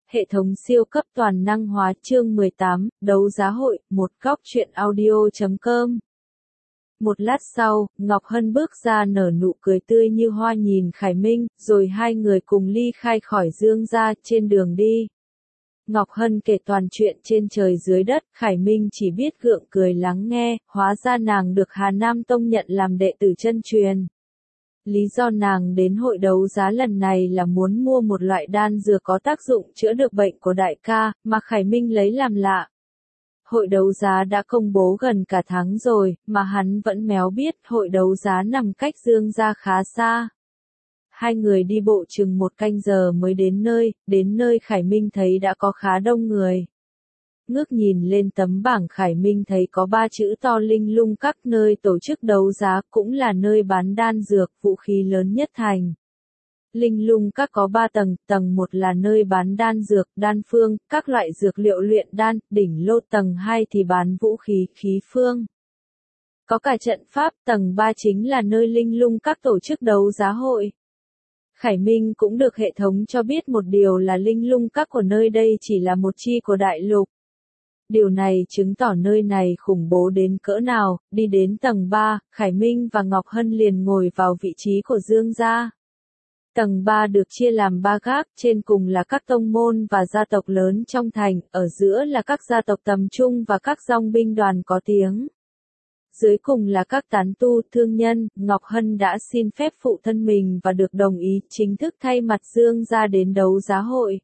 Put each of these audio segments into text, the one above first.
Hệ thống siêu cấp toàn năng hóa chương 18, đấu giá hội, một góc truyện audio.com. Một lát sau, Ngọc Hân bước ra nở nụ cười tươi như hoa nhìn Khải Minh, rồi hai người cùng ly khai khỏi Dương gia. Trên đường đi, Ngọc Hân kể toàn chuyện trên trời dưới đất, Khải Minh chỉ biết gượng cười lắng nghe, hóa ra nàng được Hà Nam Tông nhận làm đệ tử chân truyền. Lý do nàng đến hội đấu giá lần này là muốn mua một loại đan dược có tác dụng chữa được bệnh của đại ca, mà Khải Minh lấy làm lạ. Hội đấu giá đã công bố gần cả tháng rồi, mà hắn vẫn méo biết hội đấu giá nằm cách Dương gia khá xa. Hai người đi bộ chừng 1 canh giờ mới đến nơi Khải Minh thấy đã có khá đông người. Ngước nhìn lên tấm bảng Khải Minh thấy có 3 chữ to Linh Lung Các, nơi tổ chức đấu giá, cũng là nơi bán đan dược, vũ khí lớn nhất thành. Linh Lung Các có 3 tầng, tầng 1 là nơi bán đan dược, đan phương, các loại dược liệu luyện đan, đỉnh lô, tầng 2 thì bán vũ khí, khí phương. Có cả trận pháp, tầng 3 chính là nơi Linh Lung Các tổ chức đấu giá hội. Khải Minh cũng được hệ thống cho biết một điều là Linh Lung Các của nơi đây chỉ là một chi của đại lục. Điều này chứng tỏ nơi này khủng bố đến cỡ nào. Đi đến tầng 3, Khải Minh và Ngọc Hân liền ngồi vào vị trí của Dương gia. Tầng 3 được chia làm 3 gác, trên cùng là các tông môn và gia tộc lớn trong thành, ở giữa là các gia tộc tầm trung và các dòng binh đoàn có tiếng. Dưới cùng là các tán tu, thương nhân. Ngọc Hân đã xin phép phụ thân mình và được đồng ý chính thức thay mặt Dương gia đến đấu giá hội.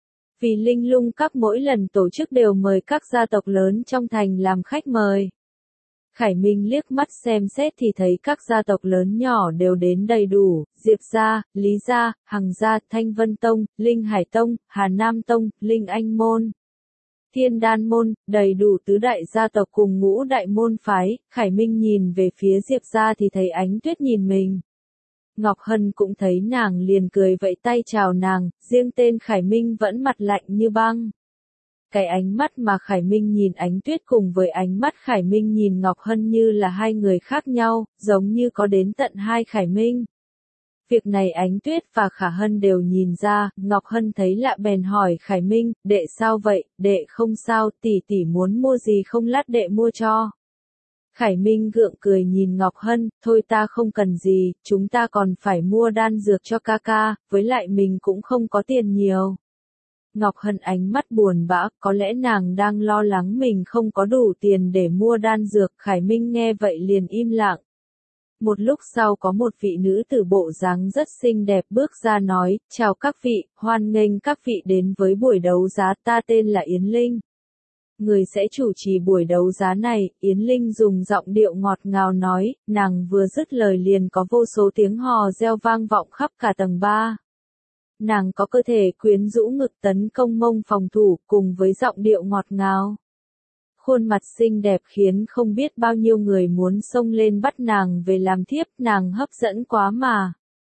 Vì Linh Lung Các mỗi lần tổ chức đều mời các gia tộc lớn trong thành làm khách mời. Khải Minh liếc mắt xem xét thì thấy các gia tộc lớn nhỏ đều đến đầy đủ, Diệp gia, Lý gia, Hằng gia, Thanh Vân Tông, Linh Hải Tông, Hà Nam Tông, Linh Anh Môn, Thiên Đan Môn, đầy đủ tứ đại gia tộc cùng ngũ đại môn phái. Khải Minh nhìn về phía Diệp gia thì thấy Ánh Tuyết nhìn mình. Ngọc Hân cũng thấy nàng liền cười vẫy tay chào nàng, riêng tên Khải Minh vẫn mặt lạnh như băng. Cái ánh mắt mà Khải Minh nhìn Ánh Tuyết cùng với ánh mắt Khải Minh nhìn Ngọc Hân như là hai người khác nhau, giống như có đến tận hai Khải Minh. Việc này Ánh Tuyết và Khả Hân đều nhìn ra. Ngọc Hân thấy lạ bèn hỏi Khải Minh, đệ sao vậy? Đệ không sao, tỷ muốn mua gì không lát đệ mua cho. Khải Minh gượng cười nhìn Ngọc Hân, thôi ta không cần gì, chúng ta còn phải mua đan dược cho ca ca, với lại mình cũng không có tiền nhiều. Ngọc Hân ánh mắt buồn bã, có lẽ nàng đang lo lắng mình không có đủ tiền để mua đan dược. Khải Minh nghe vậy liền im lặng. Một lúc sau có một vị nữ tử bộ dáng rất xinh đẹp bước ra nói, chào các vị, hoan nghênh các vị đến với buổi đấu giá, ta tên là Yến Linh. Người sẽ chủ trì buổi đấu giá này. Yến Linh dùng giọng điệu ngọt ngào nói, nàng vừa dứt lời liền có vô số tiếng hò reo vang vọng khắp cả tầng 3. Nàng có cơ thể quyến rũ, ngực tấn công, mông phòng thủ, cùng với giọng điệu ngọt ngào. Khuôn mặt xinh đẹp khiến không biết bao nhiêu người muốn xông lên bắt nàng về làm thiếp, nàng hấp dẫn quá mà.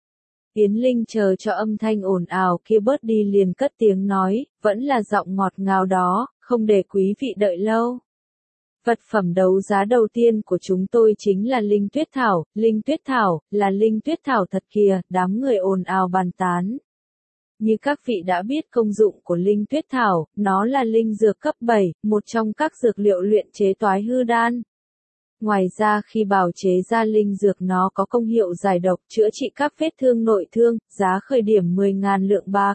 Yến Linh chờ cho âm thanh ồn ào kia bớt đi liền cất tiếng nói, vẫn là giọng ngọt ngào đó, không để quý vị đợi lâu. Vật phẩm đấu giá đầu tiên của chúng tôi chính là Linh Tuyết Thảo. Linh Tuyết Thảo, là Linh Tuyết Thảo thật kìa, đám người ồn ào bàn tán. Như các vị đã biết công dụng của Linh Tuyết Thảo, nó là linh dược cấp 7, một trong các dược liệu luyện chế toái hư đan. Ngoài ra khi bào chế ra linh dược nó có công hiệu giải độc, chữa trị các vết thương nội thương, giá khởi điểm 10.000 lượng bạc.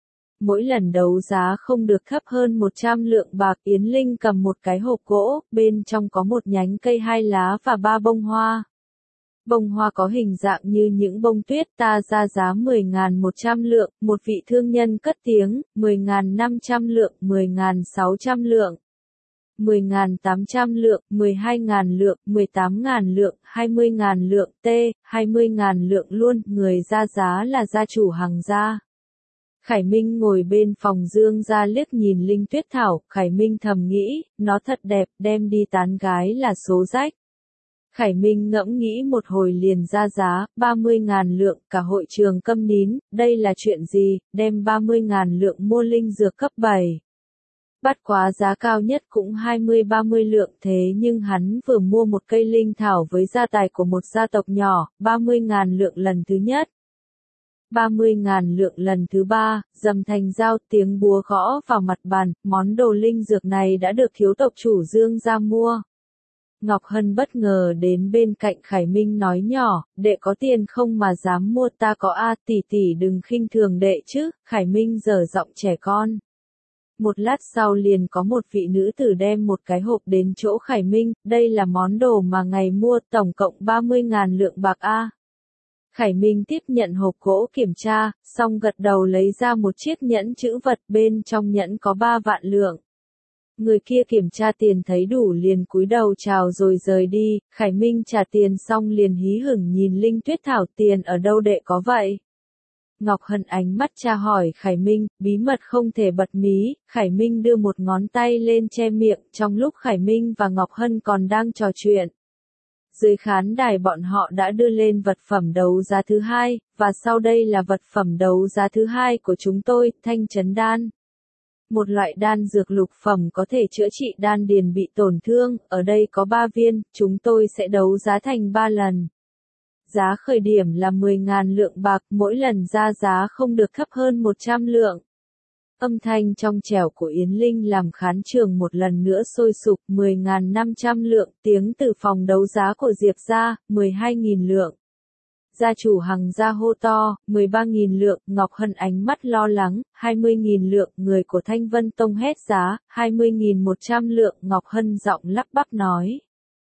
Mỗi lần đấu giá không được thấp hơn 100 lượng bạc. Yến Linh cầm một cái hộp gỗ, bên trong có một nhánh cây 2 lá và 3 bông hoa. Bông hoa có hình dạng như những bông tuyết. Ta ra giá 10.100 lượng, một vị thương nhân cất tiếng, 10.500 lượng, 10.600 lượng. 10.800 lượng, 12.000 lượng, 18.000 lượng, 20.000 lượng, 20.000 lượng luôn. Người ra giá là gia chủ Hằng gia. Khải Minh ngồi bên phòng Dương gia liếc nhìn Linh Tuyết Thảo, Khải Minh thầm nghĩ, nó thật đẹp, đem đi tán gái là số rách. Khải Minh ngẫm nghĩ một hồi liền ra giá, 30.000 lượng. Cả hội trường câm nín, đây là chuyện gì, đem 30.000 lượng mua linh dược cấp 7. Bắt quá giá cao nhất cũng 20-30 lượng, thế nhưng hắn vừa mua một cây linh thảo với gia tài của một gia tộc nhỏ, 30.000 lượng lần thứ nhất. 30.000 lượng lần thứ 3, dầm thành dao, tiếng búa gõ vào mặt bàn, món đồ linh dược này đã được thiếu tộc chủ Dương gia mua. Ngọc Hân bất ngờ đến bên cạnh Khải Minh nói nhỏ, đệ có tiền không mà dám mua, ta có a, tỷ tỷ đừng khinh thường đệ chứ. Khải Minh giở giọng trẻ con. Một lát sau liền có một vị nữ tử đem một cái hộp đến chỗ Khải Minh, đây là món đồ mà ngài mua, tổng cộng 30.000 lượng bạc a. Khải Minh tiếp nhận hộp gỗ kiểm tra, xong gật đầu lấy ra một chiếc nhẫn chữ vật, bên trong nhẫn có 3 vạn lượng. Người kia kiểm tra tiền thấy đủ liền cúi đầu chào rồi rời đi. Khải Minh trả tiền xong liền hí hửng nhìn Linh Tuyết Thảo, tiền ở đâu đệ có vậy? Ngọc Hân ánh mắt tra hỏi Khải Minh, bí mật không thể bật mí. Khải Minh đưa một ngón tay lên che miệng, trong lúc Khải Minh và Ngọc Hân còn đang trò chuyện. Dưới khán đài bọn họ đã đưa lên vật phẩm đấu giá thứ 2, và sau đây là vật phẩm đấu giá thứ 2 của chúng tôi, Thanh Chấn Đan. Một loại đan dược lục phẩm có thể chữa trị đan điền bị tổn thương, ở đây có 3 viên, chúng tôi sẽ đấu giá thành 3 lần. Giá khởi điểm là 10.000 lượng bạc, mỗi lần ra giá không được thấp hơn 100 lượng. Âm thanh trong trẻo của Yến Linh làm khán trường một lần nữa sôi sục. 10.500 lượng, tiếng từ phòng đấu giá của Diệp gia, 12.000 lượng. Gia chủ Hằng gia hô to, 13.000 lượng. Ngọc Hân ánh mắt lo lắng, 20.000 lượng. Người của Thanh Vân Tông hét giá, 20.100 lượng. Ngọc Hân giọng lắp bắp nói.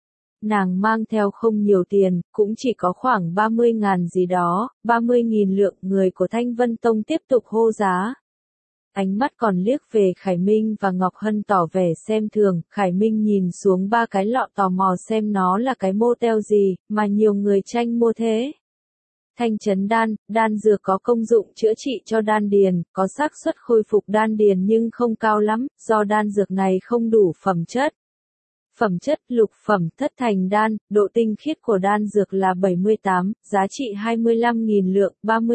Nàng mang theo không nhiều tiền, cũng chỉ có khoảng 30.000 gì đó. 30.000 lượng. Người của Thanh Vân Tông tiếp tục hô giá. Ánh mắt còn liếc về Khải Minh và Ngọc Hân tỏ vẻ xem thường. Khải Minh nhìn xuống 3 cái lọ tò mò xem nó là cái mô teo gì, mà nhiều người tranh mua thế. Thanh Chấn Đan, đan dược có công dụng chữa trị cho đan điền, có xác suất khôi phục đan điền nhưng không cao lắm, do đan dược này không đủ phẩm chất. Phẩm chất lục phẩm thất thành đan, độ tinh khiết của đan dược là 78, giá trị 25.000 lượng,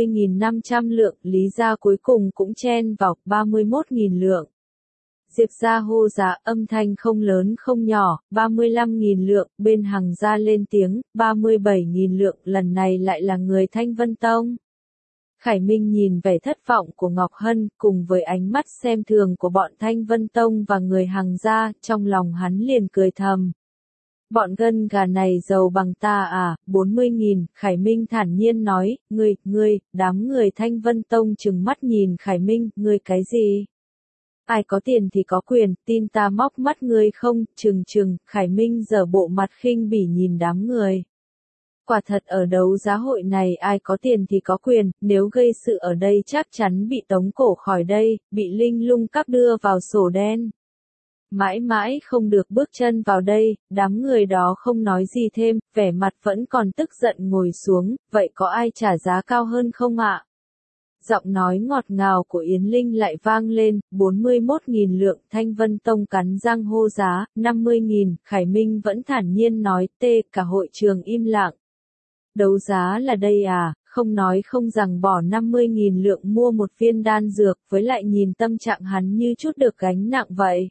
30.500 lượng, lý gia cuối cùng cũng chen vào, 31.000 lượng. Diệp gia hô giá, âm thanh không lớn không nhỏ, 35.000 lượng, bên Hằng gia lên tiếng, 37.000 lượng, lần này lại là người Thanh Vân Tông. Khải Minh nhìn vẻ thất vọng của Ngọc Hân, cùng với ánh mắt xem thường của bọn Thanh Vân Tông và người Hằng gia, trong lòng hắn liền cười thầm. Bọn gân gà này giàu bằng ta à, 40.000, Khải Minh thản nhiên nói, ngươi, đám người Thanh Vân Tông trừng mắt nhìn Khải Minh, ngươi cái gì? Ai có tiền thì có quyền, tin ta móc mắt ngươi không, trừng, Khải Minh giở bộ mặt khinh bỉ nhìn đám người. Quả thật ở đấu giá hội này ai có tiền thì có quyền, nếu gây sự ở đây chắc chắn bị tống cổ khỏi đây, bị Linh Lung Các đưa vào sổ đen. Mãi mãi không được bước chân vào đây, đám người đó không nói gì thêm, vẻ mặt vẫn còn tức giận ngồi xuống, vậy có ai trả giá cao hơn không ạ? Giọng nói ngọt ngào của Yến Linh lại vang lên, 41.000 lượng. Thanh Vân Tông cắn răng hô giá, 50.000, Khải Minh vẫn thản nhiên nói, cả hội trường im lặng. Đấu giá là đây à, không nói không rằng bỏ 50.000 lượng mua một viên đan dược, với lại nhìn tâm trạng hắn như chút được gánh nặng vậy.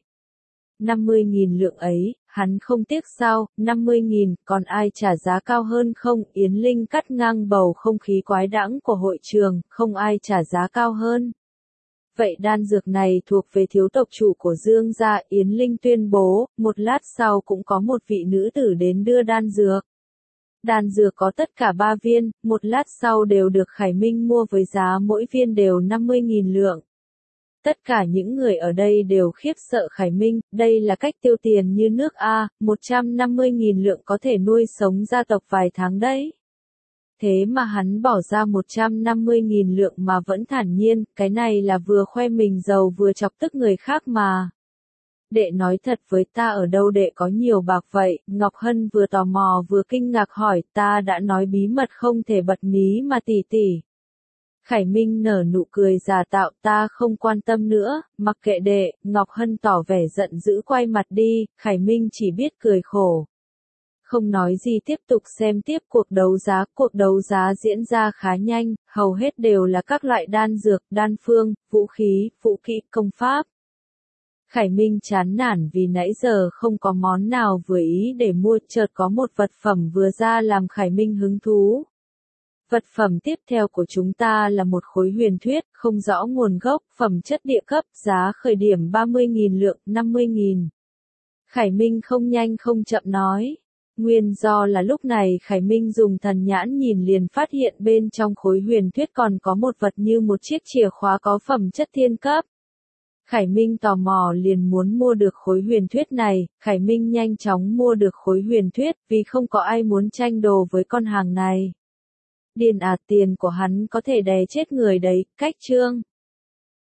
50.000 lượng ấy, hắn không tiếc sao, 50.000, còn ai trả giá cao hơn không? Yến Linh cắt ngang bầu không khí quái đãng của hội trường, không ai trả giá cao hơn. Vậy đan dược này thuộc về thiếu tộc chủ của Dương gia, Yến Linh tuyên bố, một lát sau cũng có một vị nữ tử đến đưa đan dược. Đan dược có tất cả 3 viên, một lát sau đều được Khải Minh mua với giá mỗi viên đều 50.000 lượng. Tất cả những người ở đây đều khiếp sợ Khải Minh, đây là cách tiêu tiền như nước a, 150.000 lượng có thể nuôi sống gia tộc vài tháng đấy. Thế mà hắn bỏ ra 150.000 lượng mà vẫn thản nhiên, cái này là vừa khoe mình giàu vừa chọc tức người khác mà. Đệ nói thật với ta ở đâu đệ có nhiều bạc vậy? Ngọc Hân vừa tò mò vừa kinh ngạc hỏi, ta đã nói bí mật không thể bật mí mà tỷ. Khải Minh nở nụ cười giả tạo, ta không quan tâm nữa, mặc kệ đệ. Ngọc Hân tỏ vẻ giận dữ quay mặt đi, Khải Minh chỉ biết cười khổ. Không nói gì tiếp tục xem tiếp cuộc đấu giá diễn ra khá nhanh, hầu hết đều là các loại đan dược, đan phương, vũ khí, vũ kỹ, công pháp. Khải Minh chán nản vì nãy giờ không có món nào vừa ý để mua, chợt có một vật phẩm vừa ra làm Khải Minh hứng thú. Vật phẩm tiếp theo của chúng ta là một khối huyền thuyết, không rõ nguồn gốc, phẩm chất địa cấp, giá khởi điểm 30.000 lượng, 50.000. Khải Minh không nhanh không chậm nói. Nguyên do là lúc này Khải Minh dùng thần nhãn nhìn liền phát hiện bên trong khối huyền thuyết còn có một vật như một chiếc chìa khóa có phẩm chất thiên cấp. Khải Minh tò mò liền muốn mua được khối huyền thuyết này, Khải Minh nhanh chóng mua được khối huyền thuyết vì không có ai muốn tranh đồ với con hàng này. Điền tiền của hắn có thể đè chết người đấy, cách chương.